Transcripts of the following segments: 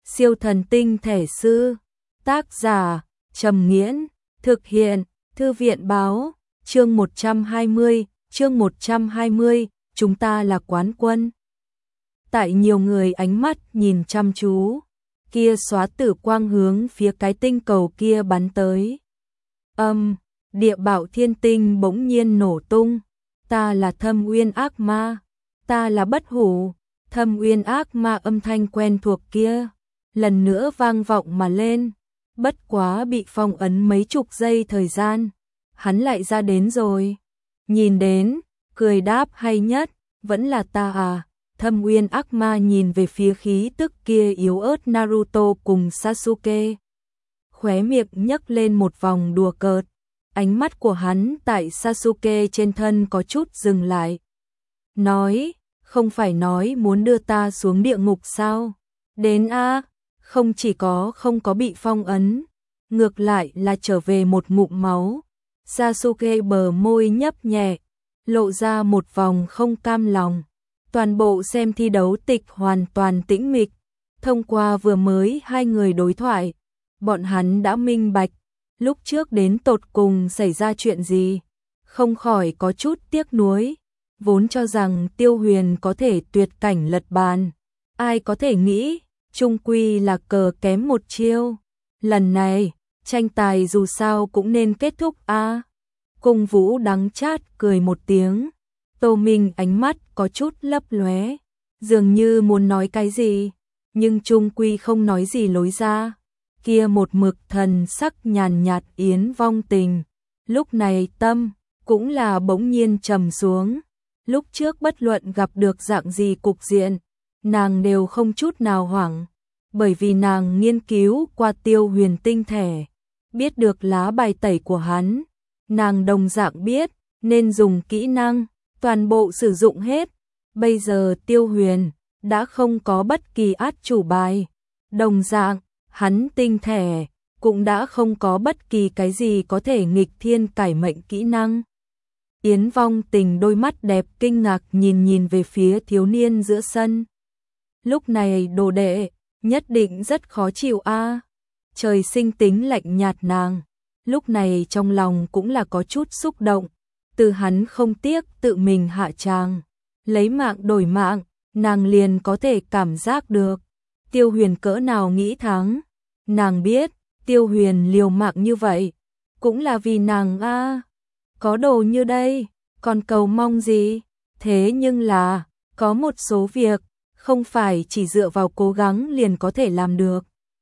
Siêu thần tinh thể sư. Tác giả Trầm Nghiễn. Thực hiện Thư viện Báo. Chương 120, chúng ta là quán quân. Tại nhiều người ánh mắt nhìn chăm chú, kia xóa tử quang hướng phía cái tinh cầu kia bắn tới. Địa Bảo Thiên Tinh bỗng nhiên nổ tung. Ta là Thâm Uyên ác ma, ta là Bất Hủ. Thâm Uyên ác ma âm thanh quen thuộc kia lần nữa vang vọng mà lên. Bất quá bị phong ấn mấy chục giây thời gian, hắn lại ra đến rồi. Nhìn đến, cười đáp hay nhất, vẫn là ta à. Thâm Uyên ác ma nhìn về phía khí tức kia yếu ớt Naruto cùng Sasuke. Khóe miệng nhấc lên một vòng đùa cợt. Ánh mắt của hắn tại Sasuke trên thân có chút dừng lại. Nói, không phải nói muốn đưa ta xuống địa ngục sao? Đến a, không chỉ không có bị phong ấn, ngược lại là trở về một ngụm máu. Sasuke bờ môi nhấp nhẹ, lộ ra một vòng không cam lòng. Toàn bộ xem thi đấu tịch hoàn toàn tĩnh mịch. Thông qua vừa mới hai người đối thoại, bọn hắn đã minh bạch lúc trước đến tột cùng xảy ra chuyện gì, không khỏi có chút tiếc nuối. Vốn cho rằng Tiêu Huyền có thể tuyệt cảnh lật bàn, ai có thể nghĩ, chung quy là cờ kém một chiêu. Lần này, tranh tài dù sao cũng nên kết thúc a. Cung Vũ đắng chát cười một tiếng. Tô Minh ánh mắt có chút lấp lóe, dường như muốn nói cái gì, nhưng chung quy không nói gì lối ra. Kia một mực thần sắc nhàn nhạt Yến Vong Tình, lúc này tâm cũng là bỗng nhiên trầm xuống. Lúc trước bất luận gặp được dạng gì cục diện, nàng đều không chút nào hoảng, bởi vì nàng nghiên cứu qua Tiêu Huyền tinh thể, biết được lá bài tẩy của hắn, nàng đồng dạng biết nên dùng kỹ năng, toàn bộ sử dụng hết. Bây giờ Tiêu Huyền đã không có bất kỳ át chủ bài, đồng dạng hắn tinh thể cũng đã không có bất kỳ cái gì có thể nghịch thiên cải mệnh kỹ năng. Yến Vong Tình đôi mắt đẹp kinh ngạc nhìn về phía thiếu niên giữa sân. Lúc này đồ đệ nhất định rất khó chịu a. Trời sinh tính lạnh nhạt nàng, lúc này trong lòng cũng là có chút xúc động. Từ hắn không tiếc tự mình hạ tràng, lấy mạng đổi mạng, nàng liền có thể cảm giác được Tiêu Huyền cỡ nào nghĩ thắng. Nàng biết Tiêu Huyền liều mạng như vậy cũng là vì nàng a. Có đồ như đây, còn cầu mong gì? Thế nhưng là, có một số việc, không phải chỉ dựa vào cố gắng liền có thể làm được.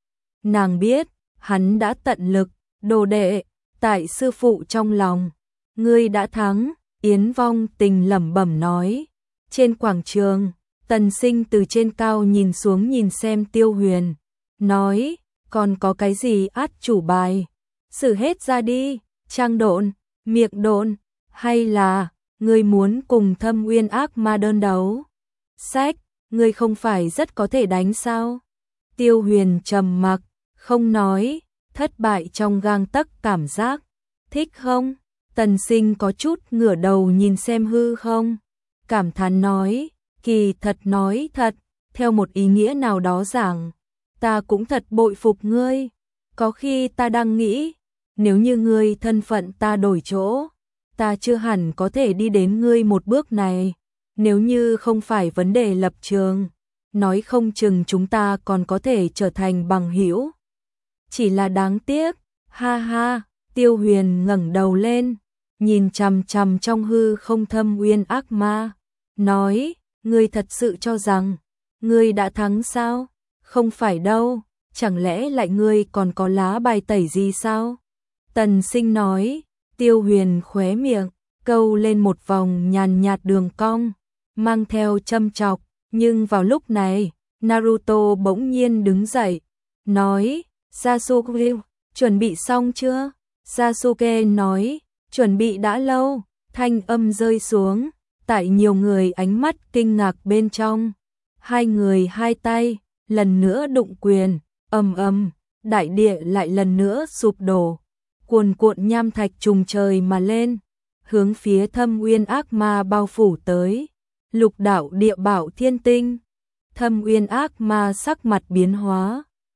Nàng biết, hắn đã tận lực, đồ đệ, tại sư phụ trong lòng. Ngươi đã thắng, Yến Vong Tình lẩm bẩm nói. Trên quảng trường, Tần Sinh từ trên cao nhìn xuống nhìn xem Tiêu Huyền. Nói, còn có cái gì át chủ bài? Sử hết ra đi, trang độn, miệng độn, hay là ngươi muốn cùng Thâm Uyên ác ma đơn đấu? Sách, ngươi không phải rất có thể đánh sao? Tiêu Huyền trầm mặc, không nói, thất bại trong gang tấc cảm giác. Thích không? Tần Sinh có chút ngửa đầu nhìn xem hư không, cảm thán nói, kỳ thật nói thật, theo một ý nghĩa nào đó giảng, ta cũng thật bội phục ngươi. Có khi ta đang nghĩ, nếu như ngươi thân phận ta đổi chỗ, ta chưa hẳn có thể đi đến ngươi một bước này. Nếu như không phải vấn đề lập trường, nói không chừng chúng ta còn có thể trở thành bằng hữu. Chỉ là đáng tiếc, ha ha. Tiêu Huyền ngẩng đầu lên, nhìn chằm chằm trong hư không Thâm Uyên ác ma, nói, ngươi thật sự cho rằng ngươi đã thắng sao? Không phải đâu, chẳng lẽ lại ngươi còn có lá bài tẩy gì sao? Tần Sinh nói. Tiêu Huyền khóe miệng câu lên một vòng nhàn nhạt đường cong, mang theo châm chọc. Nhưng vào lúc này, Naruto bỗng nhiên đứng dậy, nói, Sasuke, chuẩn bị xong chưa? Sasuke nói, chuẩn bị đã lâu. Thanh âm rơi xuống, tại nhiều người ánh mắt kinh ngạc bên trong. Hai người hai tay, lần nữa đụng quyền, ầm, đại địa lại lần nữa sụp đổ. Cuồn cuộn nham thạch trùng trời mà lên, hướng phía Thâm Uyên ác ma bao phủ tới. Lục đạo địa bảo thiên tinh. Thâm Uyên ác ma sắc mặt biến hóa,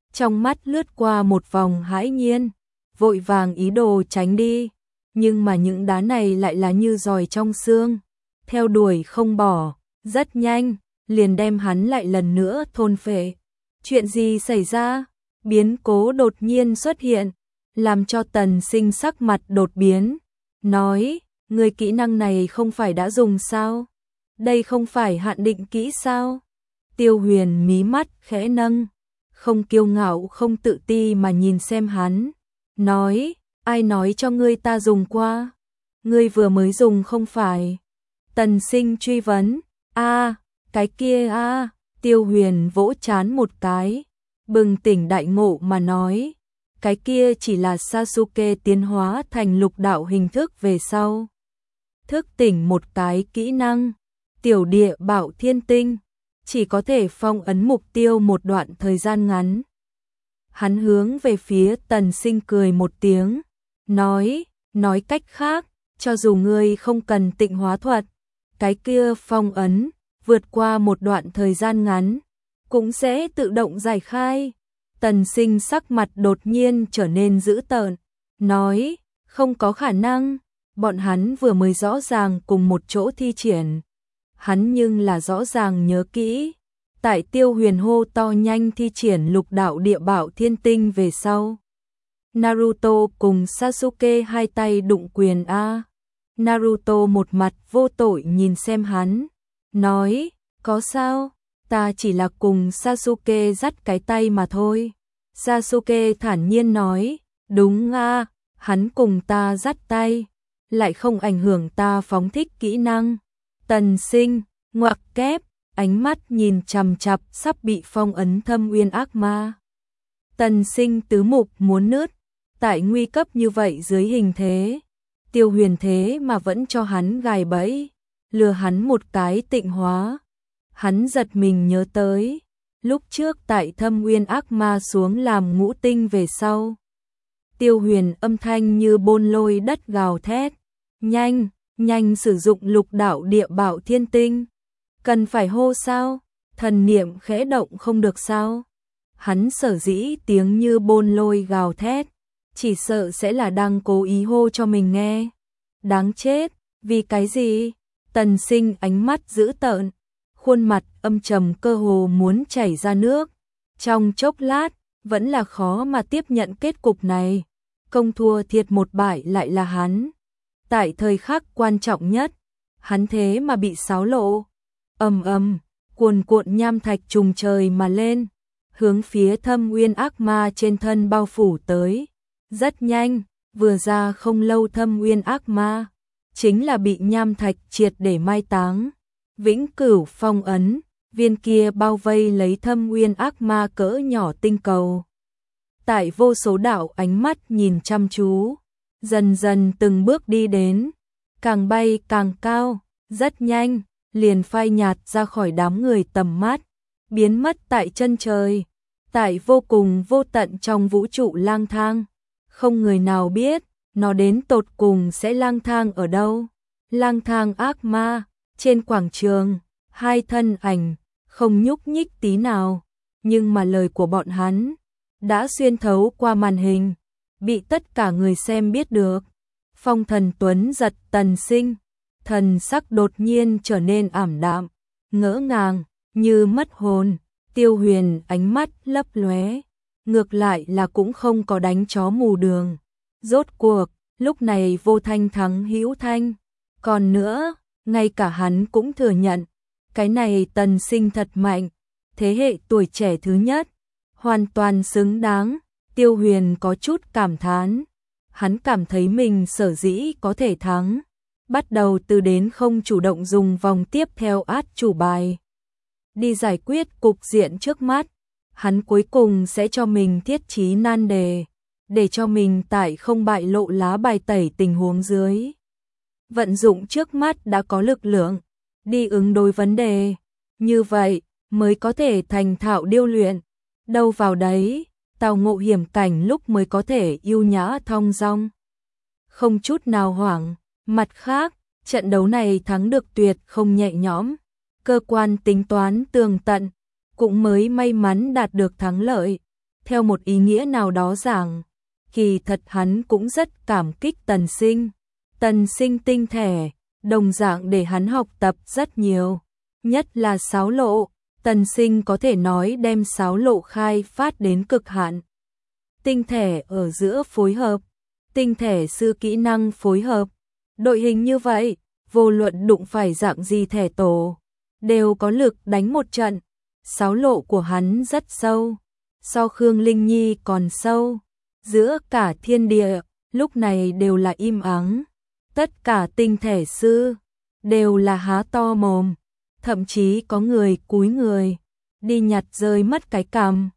trong mắt lướt qua một vòng hãi nhiên, vội vàng ý đồ tránh đi, nhưng mà những đá này lại là như giòi trong xương, theo đuổi không bỏ, rất nhanh, liền đem hắn lại lần nữa thôn phệ. Chuyện gì xảy ra? Biến cố đột nhiên xuất hiện, làm cho Tần Sinh sắc mặt đột biến, nói, người kỹ năng này không phải đã dùng sao? Đây không phải hạn định kỹ sao? Tiêu Huyền mí mắt khẽ nâng, không kiêu ngạo không tự ti mà nhìn xem hắn, nói, ai nói cho ngươi ta dùng qua? Ngươi vừa mới dùng không phải? Tần Sinh truy vấn, cái kia Tiêu Huyền vỗ trán một cái, bừng tỉnh đại ngộ mà nói, cái kia chỉ là Sasuke tiến hóa thành lục đạo hình thức về sau. Thức tỉnh một cái kỹ năng, tiểu địa bảo thiên tinh, chỉ có thể phong ấn mục tiêu một đoạn thời gian ngắn. Hắn hướng về phía Tần Sinh cười một tiếng, nói cách khác, cho dù ngươi không cần tịnh hóa thuật, cái kia phong ấn, vượt qua một đoạn thời gian ngắn, cũng sẽ tự động giải khai. Tần Sinh sắc mặt đột nhiên trở nên dữ tợn, nói, không có khả năng, bọn hắn vừa mới rõ ràng cùng một chỗ thi triển. Hắn nhưng là rõ ràng nhớ kỹ, tại Tiêu Huyền hô to nhanh thi triển lục đạo địa bảo thiên tinh về sau. Naruto cùng Sasuke hai tay đụng quyền Naruto một mặt vô tội nhìn xem hắn, nói, có sao, ta chỉ là cùng Sasuke dắt cái tay mà thôi. Sasuke thản nhiên nói, đúng hắn cùng ta dắt tay, lại không ảnh hưởng ta phóng thích kỹ năng. Tần Sinh, ngoặc kép, ánh mắt nhìn chằm chằm sắp bị phong ấn Thâm Uyên ác ma. Tần Sinh tứ mục muốn nứt, tại nguy cấp như vậy dưới hình thế, Tiêu Huyền thế mà vẫn cho hắn gài bẫy, lừa hắn một cái tịnh hóa. Hắn giật mình nhớ tới, lúc trước tại Thâm Uyên ác ma xuống làm ngũ tinh về sau. Tiêu Huyền âm thanh như bôn lôi đất gào thét, nhanh sử dụng lục đạo địa bảo thiên tinh. Cần phải hô sao? Thần niệm khẽ động không được sao? Hắn sở dĩ tiếng như bôn lôi gào thét, chỉ sợ sẽ là đang cố ý hô cho mình nghe. Đáng chết, vì cái gì? Tần Sinh ánh mắt dữ tợn, khuôn mặt âm trầm cơ hồ muốn chảy ra nước. Trong chốc lát, vẫn là khó mà tiếp nhận kết cục này. Công thua thiệt một bại lại là hắn. Tại thời khắc quan trọng nhất, hắn thế mà bị xáo lộ. Cuồn cuộn nham thạch trùng trời mà lên, hướng phía Thâm Uyên ác ma trên thân bao phủ tới. Rất nhanh, vừa ra không lâu Thâm Uyên ác ma, chính là bị nham thạch triệt để mai táng. Vĩnh cửu phong ấn, viên kia bao vây lấy Thâm Uyên ác ma cỡ nhỏ tinh cầu. Tại vô số đạo ánh mắt nhìn chăm chú, dần dần từng bước đi đến, càng bay càng cao, rất nhanh, liền phai nhạt ra khỏi đám người tầm mắt, biến mất tại chân trời, tại vô cùng vô tận trong vũ trụ lang thang. Không người nào biết, nó đến tột cùng sẽ lang thang ở đâu. Lang thang ác ma, trên quảng trường, hai thân ảnh, không nhúc nhích tí nào, nhưng mà lời của bọn hắn đã xuyên thấu qua màn hình, bị tất cả người xem biết được. Phong Thần Tuấn giật Tần Sinh, thần sắc đột nhiên trở nên ảm đạm, ngỡ ngàng, như mất hồn. Tiêu Huyền ánh mắt lấp lóe, ngược lại là cũng không có đánh chó mù đường. Rốt cuộc, lúc này Vô Thanh thắng hữu thanh. Còn nữa, ngay cả hắn cũng thừa nhận, cái này Tần Sinh thật mạnh, thế hệ tuổi trẻ thứ nhất, hoàn toàn xứng đáng. Tiêu Huyền có chút cảm thán, hắn cảm thấy mình sở dĩ có thể thắng, bắt đầu từ đến không chủ động dùng vòng tiếp theo át chủ bài đi giải quyết cục diện trước mắt, hắn cuối cùng sẽ cho mình thiết trí nan đề, để cho mình tại không bại lộ lá bài tẩy tình huống dưới, vận dụng trước mắt đã có lực lượng, đi ứng đối vấn đề, như vậy mới có thể thành thạo điêu luyện, đâu vào đấy, tào ngộ hiểm cảnh lúc mới có thể yêu nhã thong dong, không chút nào hoảng. Mặt khác, trận đấu này thắng được tuyệt không nhẹ nhõm, cơ quan tính toán tường tận, cũng mới may mắn đạt được thắng lợi. Theo một ý nghĩa nào đó giảng, kỳ thật hắn cũng rất cảm kích Tần Sinh. Tần Sinh tinh thể, đồng dạng để hắn học tập rất nhiều. Nhất là sáo lộ, Tần Sinh có thể nói đem sáo lộ khai phát đến cực hạn. Tinh thể ở giữa phối hợp, tinh thể sư kỹ năng phối hợp, đội hình như vậy, vô luận đụng phải dạng gì thể tổ, đều có lực đánh một trận. Sáo lộ của hắn rất sâu, so Khương Linh Nhi còn sâu, giữa cả thiên địa, lúc này đều là im ắng. Tất cả tinh thể sư, đều là há to mồm, thậm chí có người cúi người, đi nhặt rơi mất cái cằm.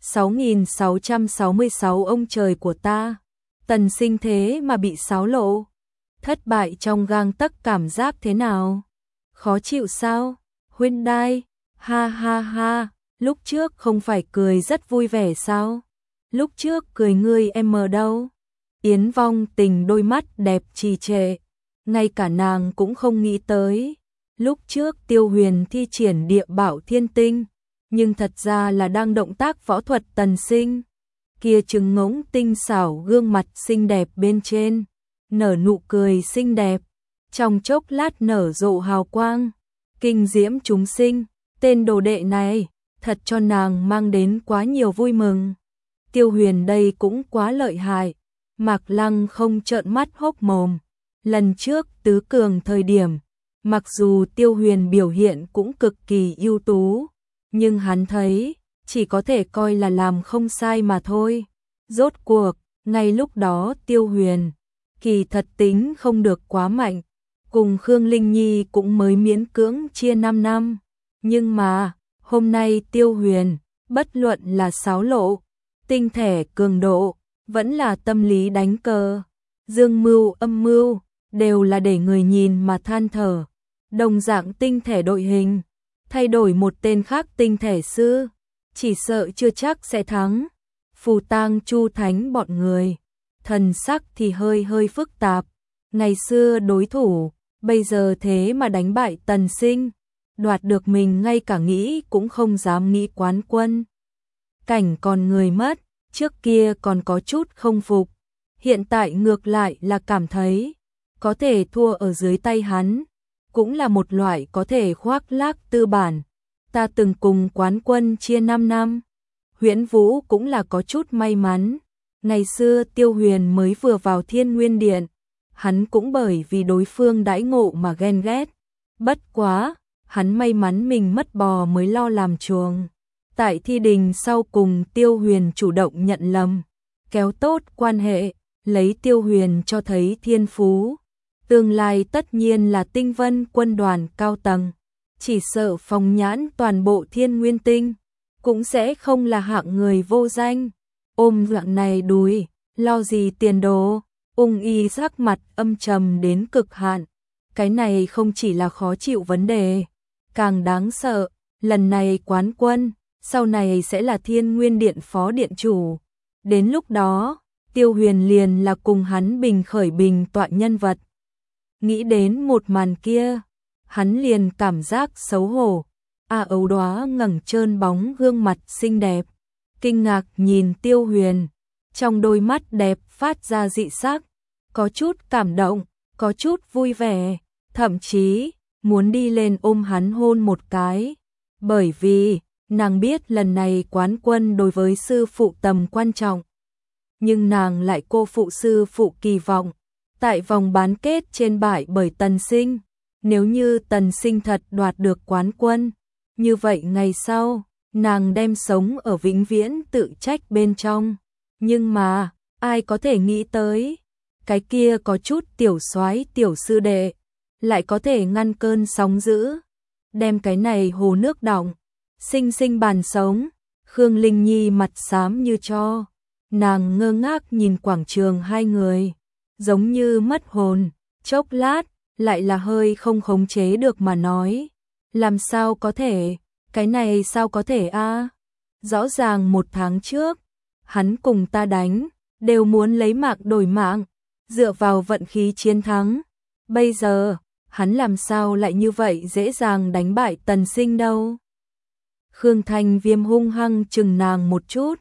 6666 ông trời của ta, Tần Sinh thế mà bị sáo lộ. Thất bại trong gang tấc cảm giác thế nào? Khó chịu sao? Huynh đai, ha ha ha, lúc trước không phải cười rất vui vẻ sao? Lúc trước cười ngươi em ở đâu? Yến Vong Tình đôi mắt đẹp trì trệ, ngay cả nàng cũng không nghĩ tới. Lúc trước Tiêu Huyền thi triển địa bảo thiên tinh, nhưng thật ra là đang động tác võ thuật Tần Sinh. Kia trừng ngỗng tinh xảo gương mặt xinh đẹp bên trên, nở nụ cười xinh đẹp, trong chốc lát nở rộ hào quang, kinh diễm chúng sinh. Tên đồ đệ này, thật cho nàng mang đến quá nhiều vui mừng. Tiêu Huyền đây cũng quá lợi hại. Mạc Lăng không trợn mắt hốc mồm. Lần trước tứ cường thời điểm, mặc dù Tiêu Huyền biểu hiện cũng cực kỳ ưu tú, nhưng hắn thấy, chỉ có thể coi là làm không sai mà thôi. Rốt cuộc, ngay lúc đó Tiêu Huyền, kỳ thật tính không được quá mạnh, cùng Khương Linh Nhi cũng mới miễn cưỡng chia 5 năm. Nhưng mà, hôm nay Tiêu Huyền, bất luận là sáo lộ, tinh thể cường độ, vẫn là tâm lý đánh cờ, dương mưu âm mưu, đều là để người nhìn mà than thở. Đồng dạng tinh thể đội hình, thay đổi một tên khác tinh thể sư, chỉ sợ chưa chắc sẽ thắng. Phù Tang Chu Thánh bọn người, thần sắc thì hơi phức tạp. Ngày xưa đối thủ, bây giờ thế mà đánh bại Tần Sinh, đoạt được mình ngay cả nghĩ cũng không dám nghĩ quán quân. Cảnh còn người mất, trước kia còn có chút không phục, hiện tại ngược lại là cảm thấy, có thể thua ở dưới tay hắn, cũng là một loại có thể khoác lác tư bản. Ta từng cùng quán quân chia 5 năm, Huyễn Vũ cũng là có chút may mắn. Ngày xưa Tiêu Huyền mới vừa vào Thiên Nguyên Điện, hắn cũng bởi vì đối phương đãi ngộ mà ghen ghét. Bất quá, hắn may mắn mình mất bò mới lo làm chuồng. Tại thi đình sau cùng Tiêu Huyền chủ động nhận lầm, kéo tốt quan hệ, lấy Tiêu Huyền cho thấy thiên phú. Tương lai tất nhiên là tinh vân quân đoàn cao tầng, chỉ sợ phóng nhãn toàn bộ Thiên Nguyên Tinh, cũng sẽ không là hạng người vô danh. Ôm dạng này đùi, lo gì tiền đồ. Ung Y sắc mặt âm trầm đến cực hạn. Cái này không chỉ là khó chịu vấn đề, càng đáng sợ, lần này quán quân, sau này sẽ là Thiên Nguyên Điện phó điện chủ. Đến lúc đó, Tiêu Huyền liền là cùng hắn bình khởi bình tọa nhân vật. Nghĩ đến một màn kia, hắn liền cảm giác xấu hổ. Ấu Đóa ngẩng trơn bóng gương mặt xinh đẹp, kinh ngạc nhìn Tiêu Huyền, trong đôi mắt đẹp phát ra dị sắc, có chút cảm động, có chút vui vẻ, thậm chí muốn đi lên ôm hắn hôn một cái, bởi vì nàng biết lần này quán quân đối với sư phụ tầm quan trọng. Nhưng nàng lại cô phụ sư phụ kỳ vọng, tại vòng bán kết trên bại bởi Tần Sinh, nếu như Tần Sinh thật đoạt được quán quân, như vậy ngày sau, nàng đem sống ở vĩnh viễn tự trách bên trong. Nhưng mà, ai có thể nghĩ tới, cái kia có chút tiểu soái tiểu sư đệ, lại có thể ngăn cơn sóng dữ, đem cái này hồ nước đọng, sinh sinh bàn sống. Khương Linh Nhi mặt xám như tro, nàng ngơ ngác nhìn quảng trường hai người, giống như mất hồn, chốc lát, lại là hơi không khống chế được mà nói. Làm sao có thể, cái này sao có thể a? Rõ ràng 1 tháng trước, hắn cùng ta đánh, đều muốn lấy mạng đổi mạng, dựa vào vận khí chiến thắng. Bây giờ, hắn làm sao lại như vậy dễ dàng đánh bại Tần Sinh đâu? Khương Thành Viêm hung hăng chừng nàng một chút,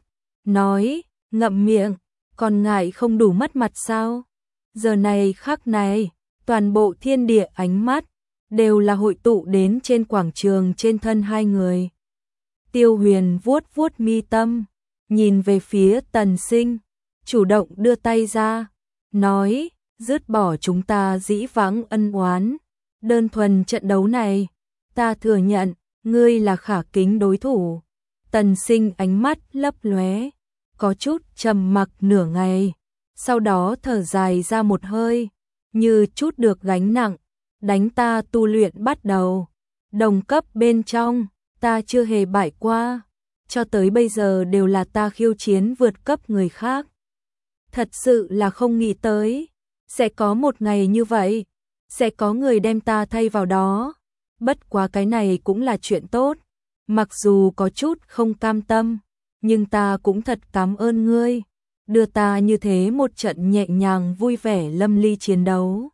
nói, ngậm miệng, còn ngại không đủ mất mặt sao? Giờ này khắc này, toàn bộ thiên địa ánh mắt đều là hội tụ đến trên quảng trường trên thân hai người. Tiêu Huyền vuốt vuốt mi tâm, nhìn về phía Tần Sinh, chủ động đưa tay ra, nói, dứt bỏ chúng ta dĩ vãng ân oán, đơn thuần trận đấu này, ta thừa nhận, ngươi là khả kính đối thủ. Tần Sinh ánh mắt lấp lóe, có chút trầm mặc nửa ngày, sau đó thở dài ra một hơi, như chút được gánh nặng, đánh ta tu luyện bắt đầu. Đồng cấp bên trong, ta chưa hề bại qua, cho tới bây giờ đều là ta khiêu chiến vượt cấp người khác. Thật sự là không nghĩ tới, sẽ có một ngày như vậy, sẽ có người đem ta thay vào đó. Bất quá cái này cũng là chuyện tốt, mặc dù có chút không cam tâm, nhưng ta cũng thật cảm ơn ngươi, đưa ta như thế một trận nhẹ nhàng vui vẻ lâm ly chiến đấu.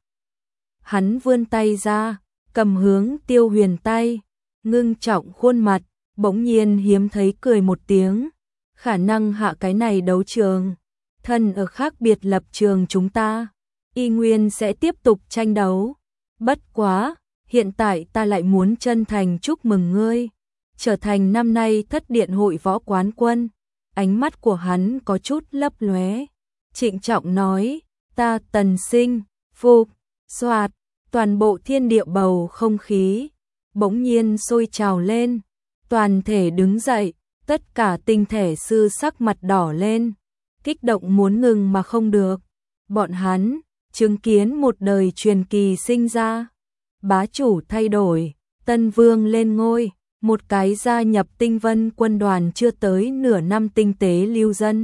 Hắn vươn tay ra, cầm hướng Tiêu Huyền tay, ngưng trọng khuôn mặt, bỗng nhiên hiếm thấy cười một tiếng. Khả năng hạ cái này đấu trường, thân ở khác biệt lập trường chúng ta, y nguyên sẽ tiếp tục tranh đấu. Bất quá, hiện tại ta lại muốn chân thành chúc mừng ngươi, trở thành năm nay thất điện hội võ quán quân. Ánh mắt của hắn có chút lấp lóe, trịnh trọng nói, ta Tần Sinh, phục, soạt, toàn bộ thiên địa bầu không khí, bỗng nhiên sôi trào lên, toàn thể đứng dậy, tất cả tinh thể sư sắc mặt đỏ lên, kích động muốn ngừng mà không được. Bọn hắn, chứng kiến một đời truyền kỳ sinh ra, bá chủ thay đổi, tân vương lên ngôi, một cái gia nhập tinh vân quân đoàn chưa tới nửa năm tinh tế lưu dân.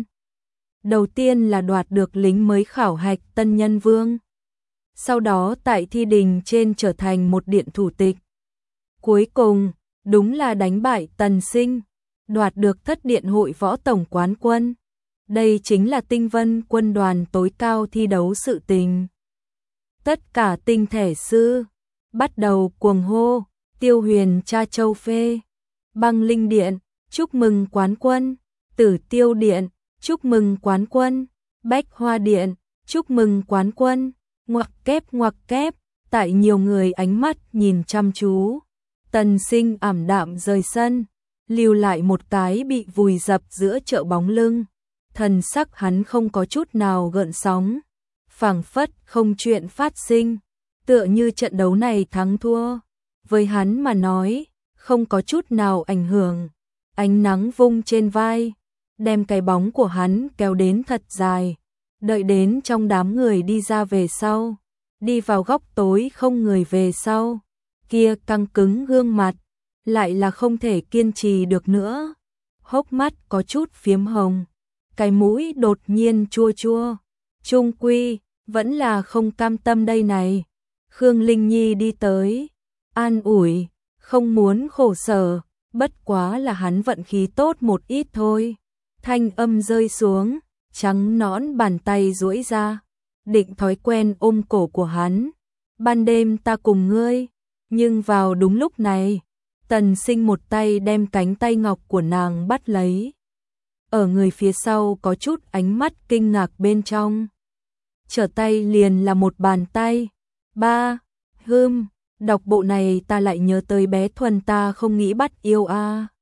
Đầu tiên là đoạt được lính mới khảo hạch tân nhân vương. Sau đó tại thi đình trên trở thành một điện thủ tịch. Cuối cùng, đúng là đánh bại Tần Sinh, đoạt được thất điện hội võ tổng quán quân. Đây chính là tinh vân quân đoàn tối cao thi đấu sự tình. Tất cả tinh thể sư bắt đầu cuồng hô, Tiêu Huyền cha châu phê, Băng Linh Điện, chúc mừng quán quân, Tử Tiêu Điện, chúc mừng quán quân, Bách Hoa Điện, chúc mừng quán quân, ngoặc kép, tại nhiều người ánh mắt nhìn chăm chú. Tần Sinh ảm đạm rời sân, lưu lại một cái bị vùi dập giữa chợ bóng lưng. Thần sắc hắn không có chút nào gợn sóng, phảng phất không chuyện phát sinh, tựa như trận đấu này thắng thua với hắn mà nói, không có chút nào ảnh hưởng. Ánh nắng vung trên vai, đem cái bóng của hắn kéo đến thật dài, đợi đến trong đám người đi ra về sau, đi vào góc tối không người về sau, kia căng cứng gương mặt, lại là không thể kiên trì được nữa, hốc mắt có chút phiếm hồng, cái mũi đột nhiên chua chua, chung quy, vẫn là không cam tâm đây này. Khương Linh Nhi đi tới, an ủi, không muốn khổ sở, bất quá là hắn vận khí tốt một ít thôi. Thanh âm rơi xuống, trắng nõn bàn tay duỗi ra, định thói quen ôm cổ của hắn. Ban đêm ta cùng ngươi, nhưng vào đúng lúc này, Tần Sinh một tay đem cánh tay ngọc của nàng bắt lấy. Ở người phía sau có chút ánh mắt kinh ngạc bên trong. Trở tay liền là một bàn tay. Ba, đọc bộ này ta lại nhớ tới bé Thuần ta không nghĩ bắt yêu a.